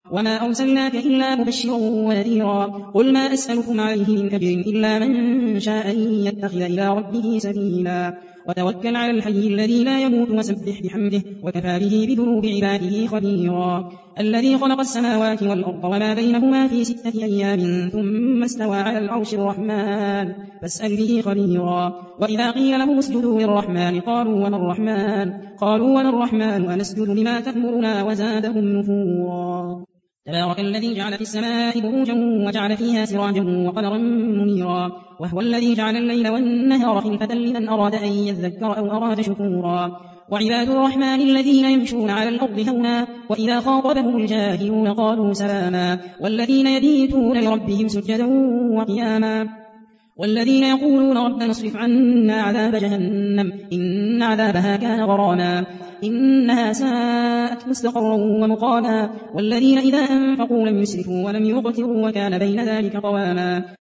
وما أرسلناك إلا مبشرا ونذيرا قل ما أسألكم عليه من أجر إلا من شاء أن يتخذ إلى ربه سبيلا وتوكل على الحي الذي لا يموت وسبح بحمده وكفى به بذنوب عباده خبيرا الذي خلق السماوات والأرض وما بينهما في 6 أيام ثم استوى على العرش الرحمن فاسأل به خبيرا وإذا قيل لهم اسجدوا للرحمن قالوا وما الرحمن ونسجد لما تأمرنا وزادهم نفورا تبارك الذي جعل في السماء بروجا وجعل فيها سراجا وقمرا منيرا وهو الذي جعل الليل والنهار خلفة لمن أراد أن يذكر أو أراد شكورا وعباد الرحمن الذين يمشون على الأرض هونا وإذا خاطبهم الجاهلون قالوا سلاما والذين يبيتون لربهم سجدا وقياما والذين يقولون ربنا اصرف عنا عذاب جهنم إن عذابها كان غراما إنها ساءت مستقرا ومقاما والذين إذا أنفقوا لم يسرفوا ولم يقتروا وكان بين ذلك قواما